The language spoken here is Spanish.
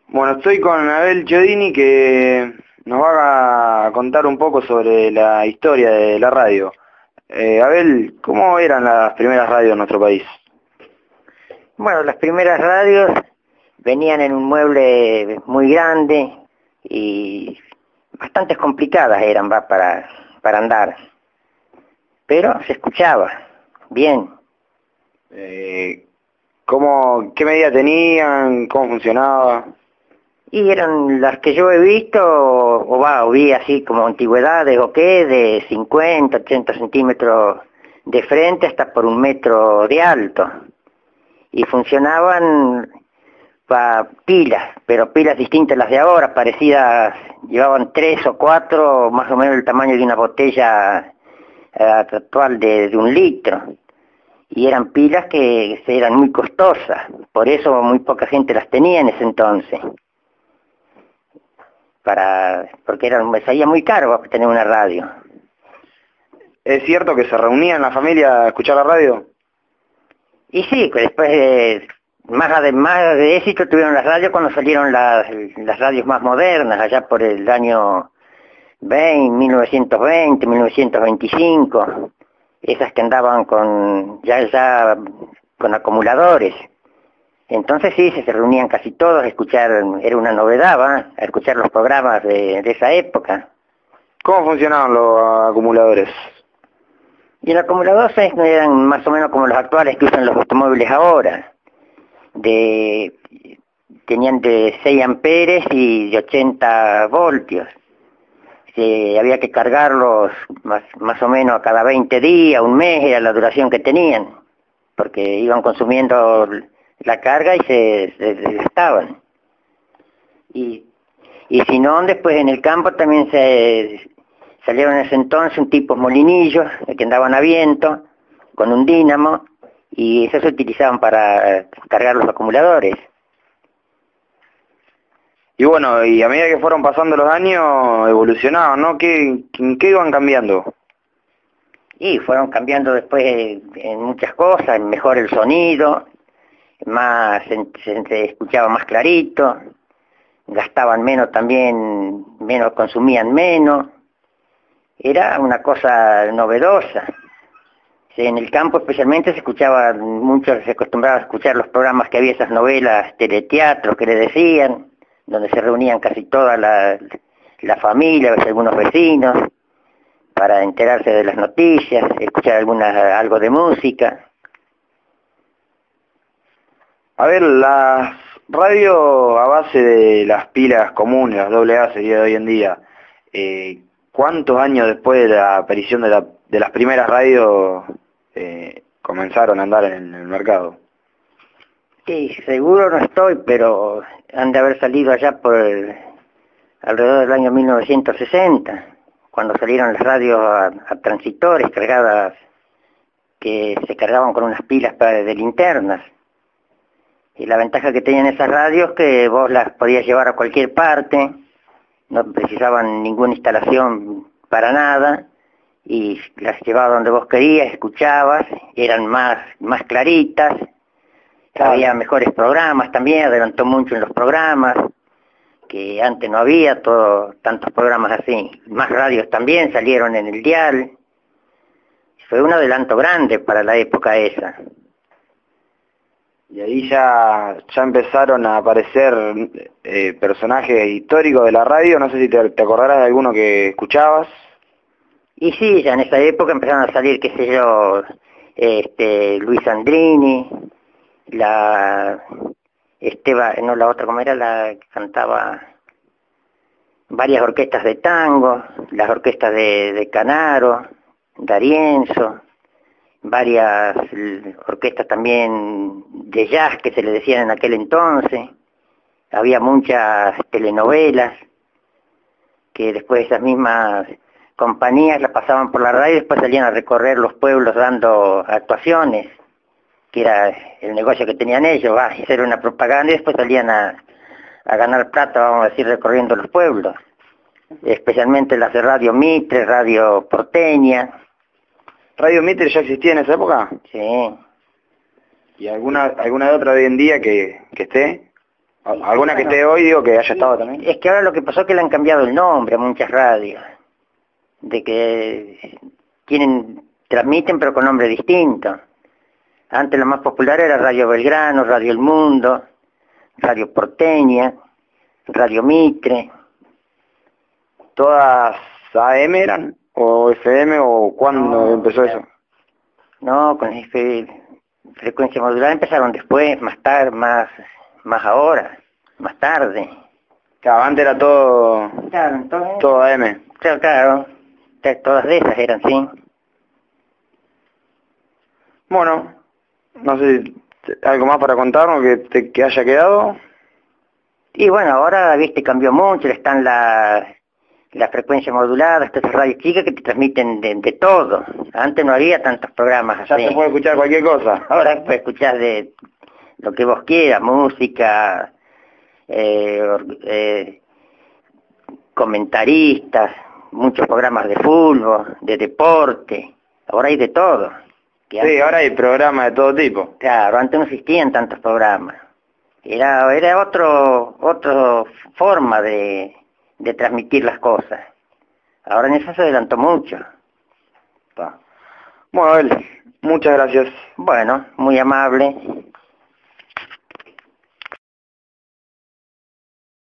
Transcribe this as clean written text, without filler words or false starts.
Bueno, estoy con Abel Chiodini que nos va a contar un poco sobre la historia de la radio. Abel, ¿cómo eran las primeras radios en nuestro país? Bueno, las primeras radios venían en un mueble muy grande y bastante complicadas eran para andar, pero se escuchaba bien. ¿Qué medida tenían? ¿Cómo funcionaba? Y eran las que yo he visto, o vi así como antigüedades o qué, de 50, 80 centímetros de frente hasta por 1 metro de alto. Y funcionaban pilas, pero pilas distintas a las de ahora, parecidas, llevaban 3 o 4, más o menos el tamaño de una botella actual de 1 litro. Y eran pilas que eran muy costosas, por eso muy poca gente las tenía en ese entonces. Porque me salía muy caro tener una radio. ¿Es cierto que se reunían la familia a escuchar la radio? Y sí, que después más de éxito tuvieron las radios cuando salieron las radios más modernas, allá por el año 1920, 1925, esas que andaban ya con acumuladores. Entonces sí, se reunían casi todos a escuchar, era una novedad, ¿va? A escuchar los programas de esa época. ¿Cómo funcionaban los acumuladores? Y los acumuladores eran más o menos como los actuales que usan los automóviles ahora. Tenían de 6 amperes y de 80 voltios. Había que cargarlos más o menos a cada 20 días, un mes era la duración que tenían, porque iban consumiendo la carga y se desgastaban. Y si no, después en el campo también salieron en ese entonces un tipo molinillos que andaban a viento, con un dínamo, y eso se utilizaban para cargar los acumuladores. Y bueno, y a medida que fueron pasando los años, evolucionaban, ¿no? ¿En qué iban cambiando? Y fueron cambiando después en muchas cosas, mejor el sonido, se escuchaba más clarito, gastaban menos también, consumían menos, era una cosa novedosa. En el campo especialmente se acostumbraba a escuchar los programas que había, esas novelas, teleteatros que le decían, donde se reunían casi toda la familia, algunos vecinos, para enterarse de las noticias, escuchar algo de música. A ver, las radios a base de las pilas comunes, las AA sería de hoy en día, ¿cuántos años después de la aparición de las primeras radios comenzaron a andar en el mercado? Sí, seguro no estoy, pero han de haber salido allá alrededor del año 1960, cuando salieron las radios a transistores cargadas, que se cargaban con unas pilas de linternas. Y la ventaja que tenían esas radios que vos las podías llevar a cualquier parte, no precisaban ninguna instalación para nada, y las llevabas donde vos querías, escuchabas, eran más claritas, había mejores programas también, adelantó mucho en los programas, que antes no había tantos programas así. Más radios también salieron en el dial. Fue un adelanto grande para la época esa. Y ahí ya empezaron a aparecer personajes históricos de la radio, no sé si te acordarás de alguno que escuchabas. Y sí, ya en esa época empezaron a salir, qué sé yo, Luis Sandrini, la otra, ¿cómo era? La que cantaba varias orquestas de tango, las orquestas de Canaro, D'Arienzo, varias orquestas también de jazz que se le decían en aquel entonces. Había muchas telenovelas que después esas mismas compañías las pasaban por la radio y después salían a recorrer los pueblos dando actuaciones, que era el negocio que tenían ellos, hacer una propaganda y después salían a ganar plata, vamos a decir, recorriendo los pueblos, especialmente las de Radio Mitre, Radio Porteña. ¿Radio Mitre ya existía en esa época? Sí. ¿Y alguna de otra de hoy en día que esté? ¿Alguna que esté hoy, digo, que haya estado también? Es que ahora lo que pasó es que le han cambiado el nombre a muchas radios, de que transmiten pero con nombre distinto. Antes lo más popular era Radio Belgrano, Radio El Mundo, Radio Porteña, Radio Mitre. ¿Todas AM eran? ¿O FM? ¿O cuándo empezó eso? No, con frecuencia modular empezaron después, más tarde, más ahora, más tarde. Claro, antes era todo... Claro, entonces... Todo AM. Claro, todas de esas eran, sí. Bueno, no sé si algo más para contarnos que haya quedado. Y bueno, ahora, viste, cambió mucho, están la frecuencia modulada, estas radios chicas que te transmiten de todo. Antes no había tantos programas así. Ya se puede escuchar cualquier cosa. Ahora puedes escuchar de lo que vos quieras, música, comentaristas, muchos programas de fútbol, de deporte, ahora hay de todo. Sí, ahora hay programas de todo tipo. Claro, antes no existían tantos programas. Era otra forma de transmitir las cosas. Ahora en eso se adelantó mucho. Bueno, Abel, muchas gracias. Bueno, muy amable.